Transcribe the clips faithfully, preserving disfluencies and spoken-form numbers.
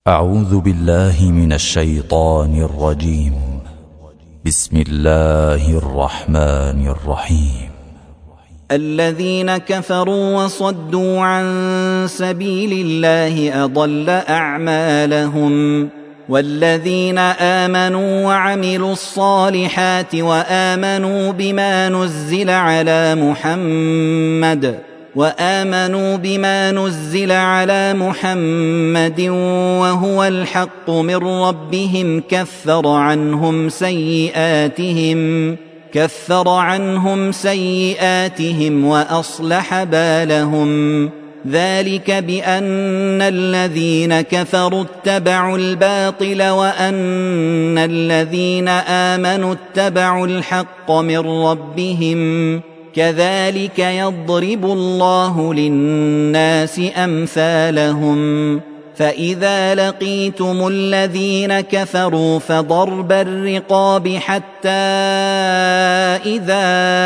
أعوذ بالله من الشيطان الرجيم. بسم الله الرحمن الرحيم. الذين كفروا وصدوا عن سبيل الله أضل أعمالهم، والذين آمنوا وعملوا الصالحات وآمنوا بما نزل على محمد وآمنوا بما نزل على محمد وهو الحق من ربهم كفر عنهم سيئاتهم كفر عنهم سيئاتهم وأصلح بالهم. ذلك بأن الذين كفروا اتبعوا الباطل وأن الذين آمنوا اتبعوا الحق من ربهم، كذلك يضرب الله للناس أمثالهم. فإذا لقيتم الذين كفروا فضرب الرقاب حتى إذا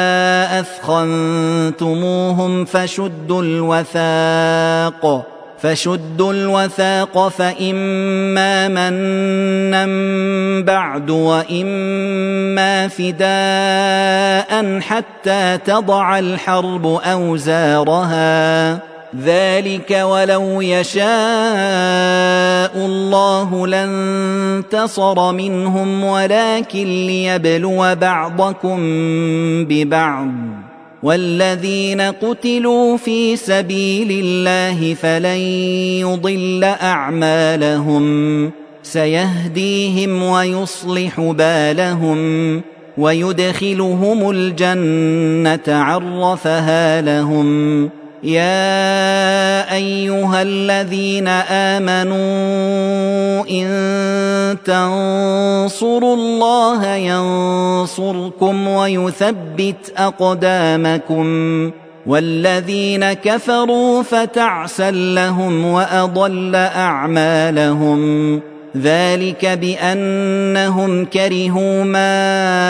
أثخنتموهم فشدوا الوثاق فشدوا الوثاق فإما منا بعد وإما فداء حتى تضع الحرب أوزارها. ذلك ولو يشاء الله لانتصر منهم ولكن ليبلو بعضكم ببعض. والذين قتلوا في سبيل الله فلن يضل أعمالهم، سيهديهم ويصلح بالهم ويدخلهم الجنة عرفها لهم. يا أيها الذين آمنوا إن تنصروا الله ينصركم ويثبت أقدامكم. والذين كفروا فتعسا لهم وأضل أعمالهم. ذلك بأنهم كرهوا ما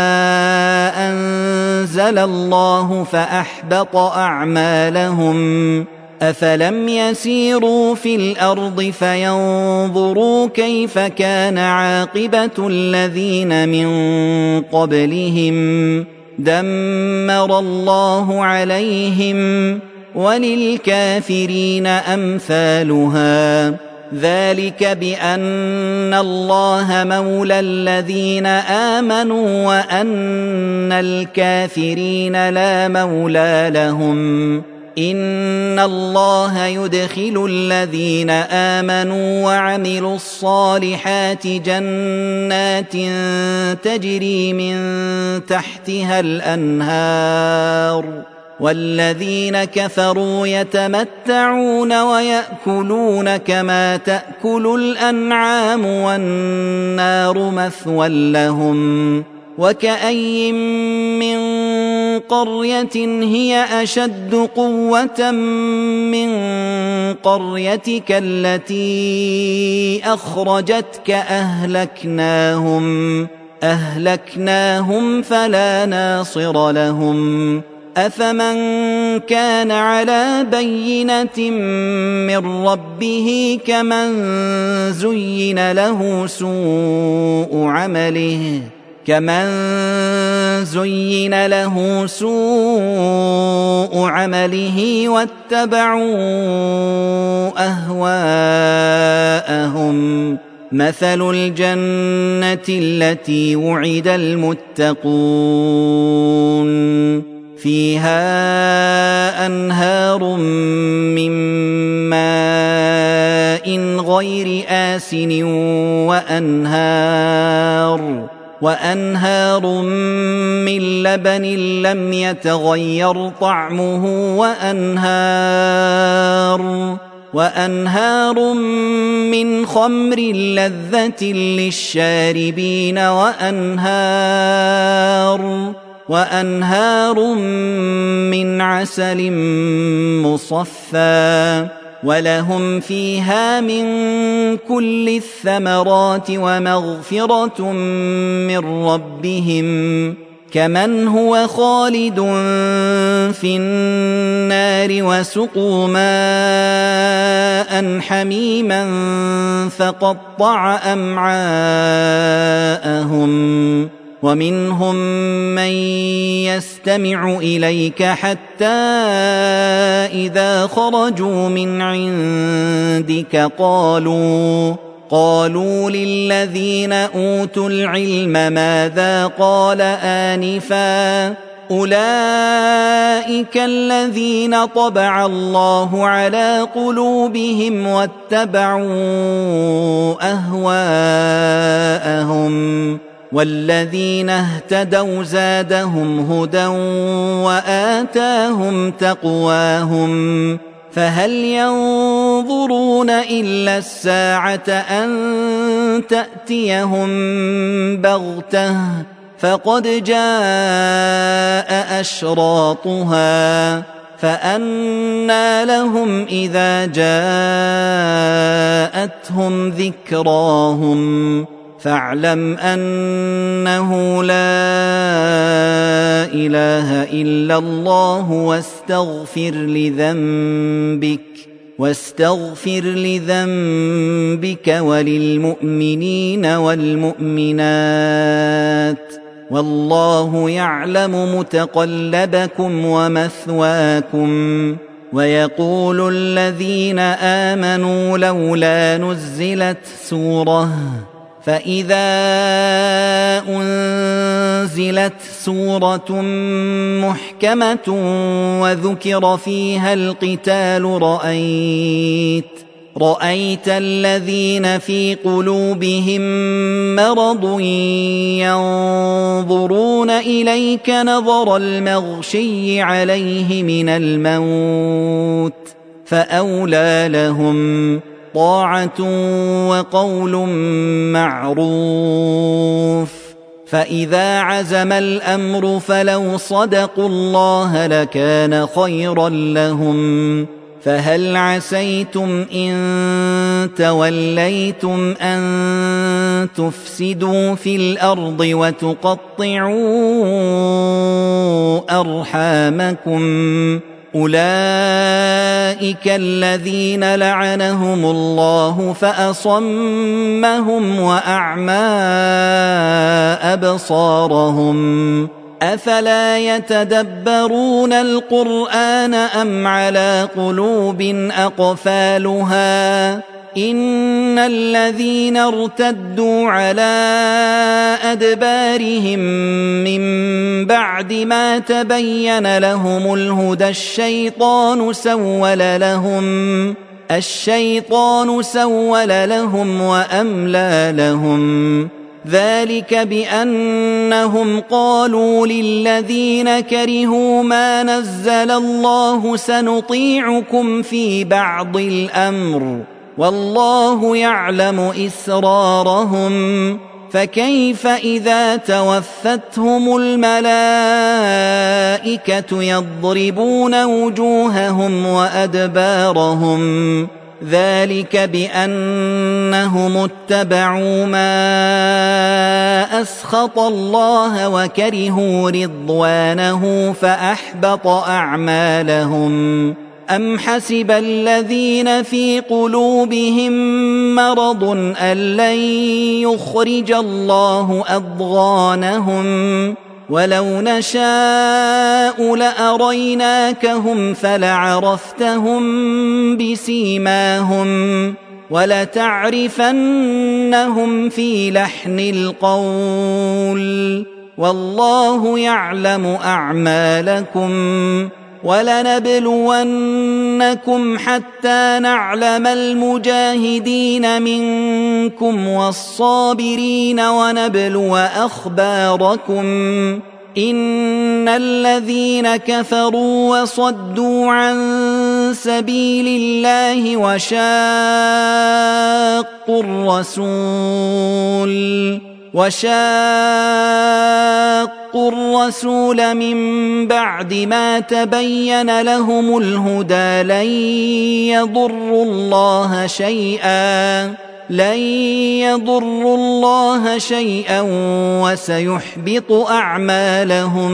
أنزل الله فأحبط أعمالهم. أفلم يسيروا في الأرض فينظروا كيف كان عاقبة الذين من قبلهم، دمر الله عليهم وللكافرين أمثالها. ذلك بأن الله مولى الذين آمنوا وأن الكافرين لا مولى لهم. إن الله يدخل الذين آمنوا وعملوا الصالحات جنات تجري من تحتها الأنهار، والذين كفروا يتمتعون ويأكلون كما تأكل الأنعام والنار مثوى لهم. وكأي من قرية هي أشد قوة من قريتك التي أخرجتك أهلكناهم أهلكناهم فلا ناصر لهم. أفمن كان على بينة من ربه كمن زين له سوء عمله كمن زين له سوء عمله واتبعوا أهواءهم. مثل الجنة التي وعد المتقون فيها أنهار من ماء غير آسن وأنهار وأنهار من لبن لم يتغير طعمه وأنهار وأنهار من خمر لذة للشاربين وأنهار وأنهار من عسل مصفى ولهم فيها من كل الثمرات ومغفرة من ربهم كمن هو خالد في النار وسقوا ماء حميما فقطع أمعاءهم ومنهم من يستمع إليك حتى إذا خرجوا من عندك قالوا قالوا للذين أوتوا العلم ماذا قال آنفا أولئك الذين طبع الله على قلوبهم واتبعوا أهواءهم والذين اهتدوا زادهم هدى وآتاهم تقواهم فهل ينظرون إلا الساعة أن تأتيهم بغتة فقد جاء أشراطها فأنى لهم إذا جاءتهم ذكراهم فاعلم أنه لا إله إلا الله واستغفر لذنبك واستغفر لذنبك وللمؤمنين والمؤمنات والله يعلم متقلبكم ومثواكم ويقول الذين آمنوا لولا نزلت سورة فإذا أنزلت سورة محكمة وذكر فيها القتال رأيت رأيت الذين في قلوبهم مرض ينظرون إليك نظر المغشي عليه من الموت فأولى لهم طاعة وقول معروف فإذا عزم الأمر فلو صدقوا الله لكان خيرا لهم فهل عسيتم إن توليتم أن تفسدوا في الأرض وتقطعوا أرحامكم أولئك الذين لعنهم الله فأصمهم وأعمى أبصارهم أفلا يتدبرون القرآن أم على قلوب أقفالها إن الذين ارتدوا على أدبارهم من بعد ما تبين لهم الهدى الشيطان سول لهم الشيطان سول لهم وأملى لهم ذلك بأنهم قالوا للذين كرهوا ما نزل الله سنطيعكم في بعض الأمر والله يعلم إسرارهم فكيف إذا توفتهم الملائكة يضربون وجوههم وأدبارهم ذلك بأنهم اتبعوا ما أسخط الله وكرهوا رضوانه فأحبط أعمالهم أم حسب الذين في قلوبهم مرض أن لن يخرج الله أضغانهم ولو نشاء لأريناكهم فلعرفتهم بسيماهم ولتعرفنهم في لحن القول والله يعلم أعمالكم ولنبلونكم حتى نعلم المجاهدين منكم والصابرين ونبلو أخباركم إن الذين كفروا وصدوا عن سبيل الله وشاقوا الرسول وشاقوا الرسول من بعد ما تبين لهم الهدى لن يضروا الله شيئا لن يضروا الله شيئا وسيحبط أعمالهم.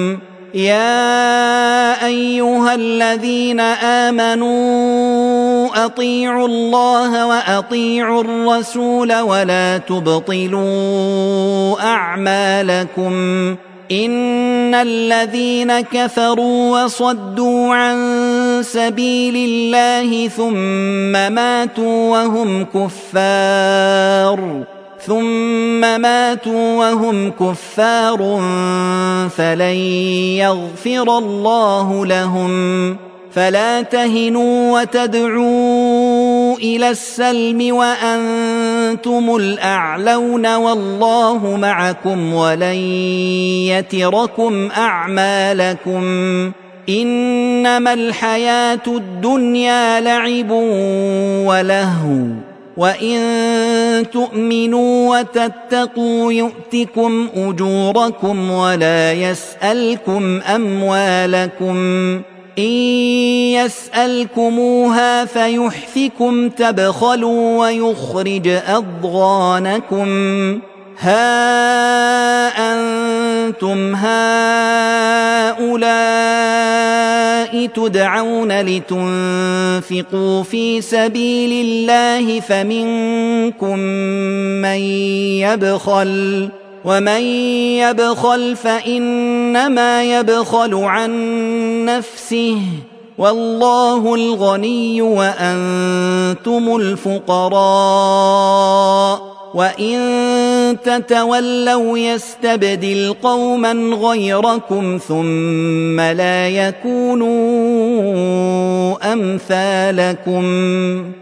يا أيها الذين آمنوا أطيعوا الله وأطيعوا الرسول ولا تبطلوا أعمالكم. إن الذين كفروا وصدوا عن سبيل الله ثم ماتوا وهم كفار ثم ماتوا وهم كفار فلن يغفر الله لهم. فلا تهنوا وتدعوا إلى السلم وأنتم الأعلون والله معكم ولن يتركم أعمالكم. إنما الحياة الدنيا لعب ولهو وإن تؤمنوا وتتقوا يؤتكم أجوركم ولا يسألكم أموالكم. إن يسألكموها فيحفكم تبخلوا ويخرج أضغانكم. ها أنتم هؤلاء تدعون لتنفقوا في سبيل الله فمنكم من يبخل ومن يبخل فإنما يبخل عن نفسه والله الغني وأنتم الفقراء. وإن تتولوا يستبدل قوما غيركم ثم لا يكونوا أمثالكم.